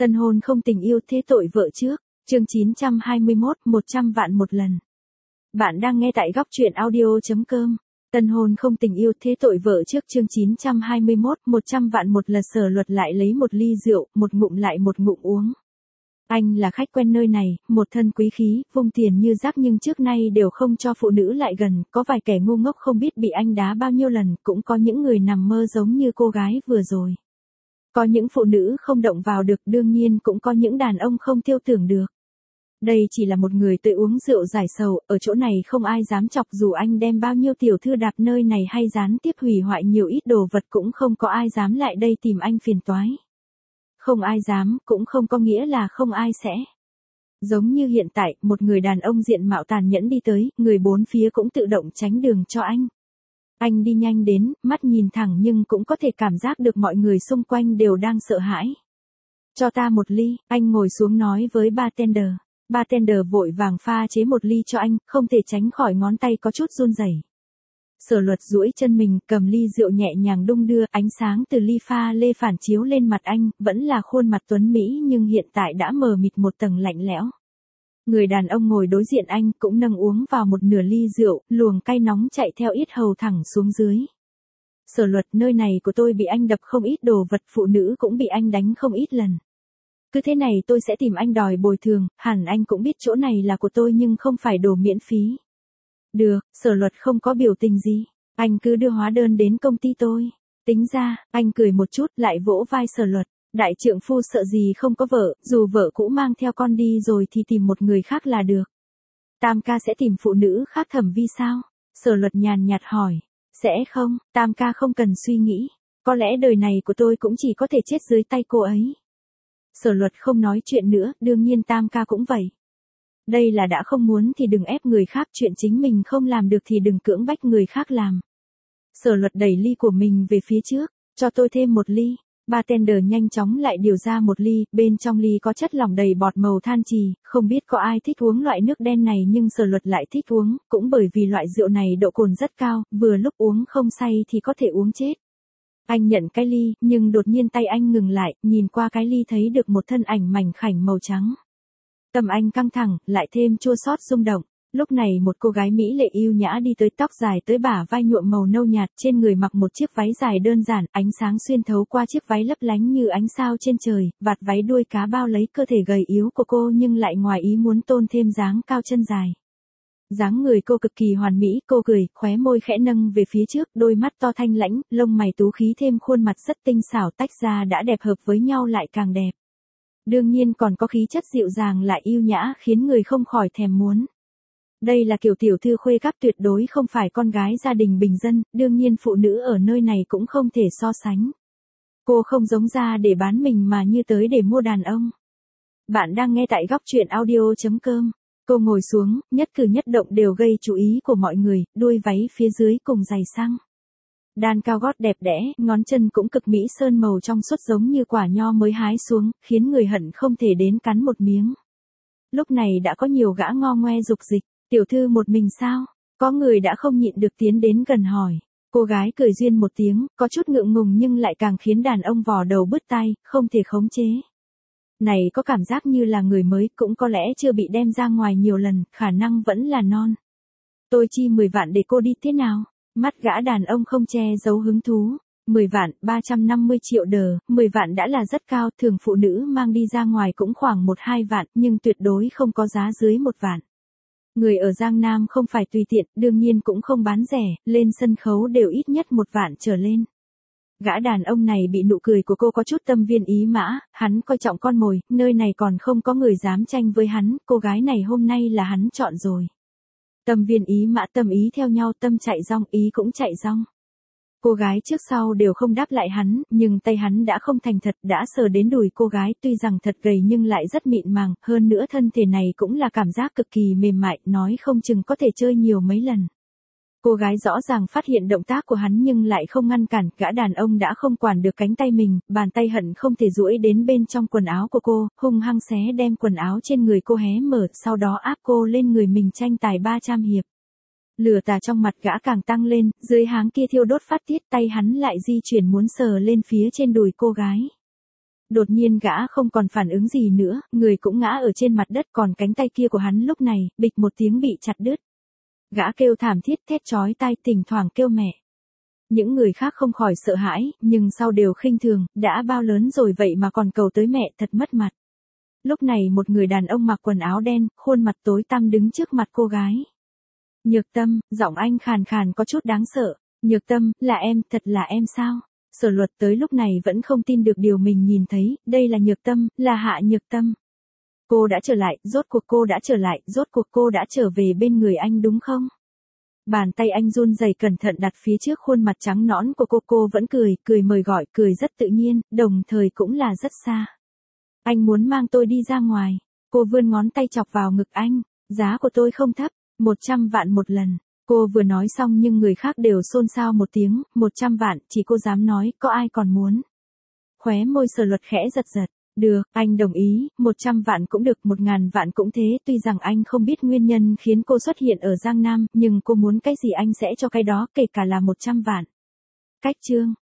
Tân hôn không tình yêu thế tội vợ trước, chương 921, 100 vạn một lần. Bạn đang nghe tại góc truyện audio.com. Tân hôn không tình yêu thế tội vợ trước chương 921, 100 vạn một lần. Sở Luật lại lấy một ly rượu, một ngụm lại một ngụm uống. Anh là khách quen nơi này, một thân quý khí, vung tiền như rác nhưng trước nay đều không cho phụ nữ lại gần, có vài kẻ ngu ngốc không biết bị anh đá bao nhiêu lần, cũng có những người nằm mơ giống như cô gái vừa rồi. Có những phụ nữ không động vào được, đương nhiên cũng có những đàn ông không tiêu tưởng được. Đây chỉ là một người tự uống rượu giải sầu, ở chỗ này không ai dám chọc dù anh đem bao nhiêu tiểu thư đạp nơi này hay gián tiếp hủy hoại nhiều ít đồ vật cũng không có ai dám lại đây tìm anh phiền toái. Không ai dám, cũng không có nghĩa là không ai sẽ. Giống như hiện tại, một người đàn ông diện mạo tàn nhẫn đi tới, người bốn phía cũng tự động tránh đường cho anh. Anh đi nhanh đến, mắt nhìn thẳng nhưng cũng có thể cảm giác được mọi người xung quanh đều đang sợ hãi. Cho ta một ly, anh ngồi xuống nói với bartender. Bartender vội vàng pha chế một ly cho anh, không thể tránh khỏi ngón tay có chút run rẩy. Sở Luật duỗi chân mình, cầm ly rượu nhẹ nhàng đung đưa, ánh sáng từ ly pha lê phản chiếu lên mặt anh, vẫn là khuôn mặt tuấn mỹ nhưng hiện tại đã mờ mịt một tầng lạnh lẽo. Người đàn ông ngồi đối diện anh cũng nâng uống vào một nửa ly rượu, luồng cay nóng chạy theo yết hầu thẳng xuống dưới. Sở Luật, nơi này của tôi bị anh đập không ít đồ vật, phụ nữ cũng bị anh đánh không ít lần. Cứ thế này tôi sẽ tìm anh đòi bồi thường, hẳn anh cũng biết chỗ này là của tôi nhưng không phải đồ miễn phí. Được, Sở Luật không có biểu tình gì, anh cứ đưa hóa đơn đến công ty tôi. Tính ra, anh cười một chút lại vỗ vai Sở Luật. Đại trượng phu sợ gì không có vợ, dù vợ cũ mang theo con đi rồi thì tìm một người khác là được. Tam ca sẽ tìm phụ nữ khác Thẩm Vi sao? Sở Luật nhàn nhạt hỏi. Sẽ không, Tam ca không cần suy nghĩ. Có lẽ đời này của tôi cũng chỉ có thể chết dưới tay cô ấy. Sở Luật không nói chuyện nữa, đương nhiên Tam ca cũng vậy. Đây là đã không muốn thì đừng ép người khác, chuyện chính mình không làm được thì đừng cưỡng bách người khác làm. Sở Luật đẩy ly của mình về phía trước, cho tôi thêm một ly. Bartender nhanh chóng lại điều ra một ly, bên trong ly có chất lỏng đầy bọt màu than trì, không biết có ai thích uống loại nước đen này nhưng Sở Luật lại thích uống, cũng bởi vì loại rượu này độ cồn rất cao, vừa lúc uống không say thì có thể uống chết. Anh nhận cái ly, nhưng đột nhiên tay anh ngừng lại, nhìn qua cái ly thấy được một thân ảnh mảnh khảnh màu trắng. Tâm anh căng thẳng, lại thêm chua xót rung động. Lúc này một cô gái mỹ lệ yêu nhã đi tới, tóc dài tới bả vai nhuộm màu nâu nhạt, trên người mặc một chiếc váy dài đơn giản, ánh sáng xuyên thấu qua chiếc váy lấp lánh như ánh sao trên trời, vạt váy đuôi cá bao lấy cơ thể gầy yếu của cô nhưng lại ngoài ý muốn tôn thêm dáng cao chân dài. Dáng người cô cực kỳ hoàn mỹ, cô cười, khóe môi khẽ nâng về phía trước, đôi mắt to thanh lãnh, lông mày tú khí thêm khuôn mặt rất tinh xảo tách ra đã đẹp hợp với nhau lại càng đẹp. Đương nhiên còn có khí chất dịu dàng lại yêu nhã khiến người không khỏi thèm muốn. Đây là kiểu tiểu thư khuê các tuyệt đối không phải con gái gia đình bình dân, đương nhiên phụ nữ ở nơi này cũng không thể so sánh. Cô không giống ra để bán mình mà như tới để mua đàn ông. Bạn đang nghe tại góc truyện audio.com. Cô ngồi xuống, nhất cử nhất động đều gây chú ý của mọi người, đuôi váy phía dưới cùng giày xăng. Đàn cao gót đẹp đẽ, ngón chân cũng cực mỹ sơn màu trong suốt giống như quả nho mới hái xuống, khiến người hận không thể đến cắn một miếng. Lúc này đã có nhiều gã ngo ngoe dục dịch. Tiểu thư một mình sao? Có người đã không nhịn được tiến đến gần hỏi. Cô gái cười duyên một tiếng, có chút ngượng ngùng nhưng lại càng khiến đàn ông vò đầu bứt tai, không thể khống chế. Này có cảm giác như là người mới, cũng có lẽ chưa bị đem ra ngoài nhiều lần, khả năng vẫn là non. Tôi chi 10 vạn để cô đi thế nào? Mắt gã đàn ông không che giấu hứng thú. 10 vạn, 350 triệu đờ, 10 vạn đã là rất cao, thường phụ nữ mang đi ra ngoài cũng khoảng 1-2 vạn, nhưng tuyệt đối không có giá dưới 1 vạn. Người ở Giang Nam không phải tùy tiện, đương nhiên cũng không bán rẻ, lên sân khấu đều ít nhất 1 vạn trở lên. Gã đàn ông này bị nụ cười của cô có chút tâm viên ý mã, hắn coi trọng con mồi, nơi này còn không có người dám tranh với hắn, cô gái này hôm nay là hắn chọn rồi. Tâm viên ý mã tâm ý theo nhau, tâm chạy rong ý cũng chạy rong. Cô gái trước sau đều không đáp lại hắn, nhưng tay hắn đã không thành thật, đã sờ đến đùi cô gái, tuy rằng thật gầy nhưng lại rất mịn màng, hơn nữa thân thể này cũng là cảm giác cực kỳ mềm mại, nói không chừng có thể chơi nhiều mấy lần. Cô gái rõ ràng phát hiện động tác của hắn nhưng lại không ngăn cản, gã đàn ông đã không quản được cánh tay mình, bàn tay hận không thể duỗi đến bên trong quần áo của cô, hung hăng xé đem quần áo trên người cô hé mở, sau đó áp cô lên người mình tranh tài 300 hiệp. Lửa tà trong mặt gã càng tăng lên, dưới háng kia thiêu đốt phát tiết, tay hắn lại di chuyển muốn sờ lên phía trên đùi cô gái. Đột nhiên gã không còn phản ứng gì nữa, người cũng ngã ở trên mặt đất, còn cánh tay kia của hắn lúc này, bịch một tiếng bị chặt đứt. Gã kêu thảm thiết thét chói tai, thỉnh thoảng kêu mẹ. Những người khác không khỏi sợ hãi, nhưng sau đều khinh thường, đã bao lớn rồi vậy mà còn cầu tới mẹ, thật mất mặt. Lúc này một người đàn ông mặc quần áo đen, khuôn mặt tối tăm đứng trước mặt cô gái. Nhược Tâm, giọng anh khàn khàn có chút đáng sợ. Nhược Tâm, là em, thật là em sao? Sở Luật tới lúc này vẫn không tin được điều mình nhìn thấy, đây là Nhược Tâm, là Hạ Nhược Tâm. Cô đã trở lại, rốt cuộc cô đã trở lại, rốt cuộc cô đã trở về bên người anh đúng không? Bàn tay anh run rẩy cẩn thận đặt phía trước khuôn mặt trắng nõn của cô vẫn cười mời gọi, cười rất tự nhiên, đồng thời cũng là rất xa. Anh muốn mang tôi đi ra ngoài. Cô vươn ngón tay chọc vào ngực anh. Giá của tôi không thấp, 100 vạn một lần. Cô vừa nói xong nhưng người khác đều xôn xao một tiếng, 100 vạn, chỉ cô dám nói, có ai còn muốn. Khóe môi Sở Luật khẽ giật giật. Được, anh đồng ý, 100 vạn cũng được, 1000 vạn cũng thế, tuy rằng anh không biết nguyên nhân khiến cô xuất hiện ở Giang Nam, nhưng cô muốn cái gì anh sẽ cho cái đó, kể cả là 100 vạn. Cách chương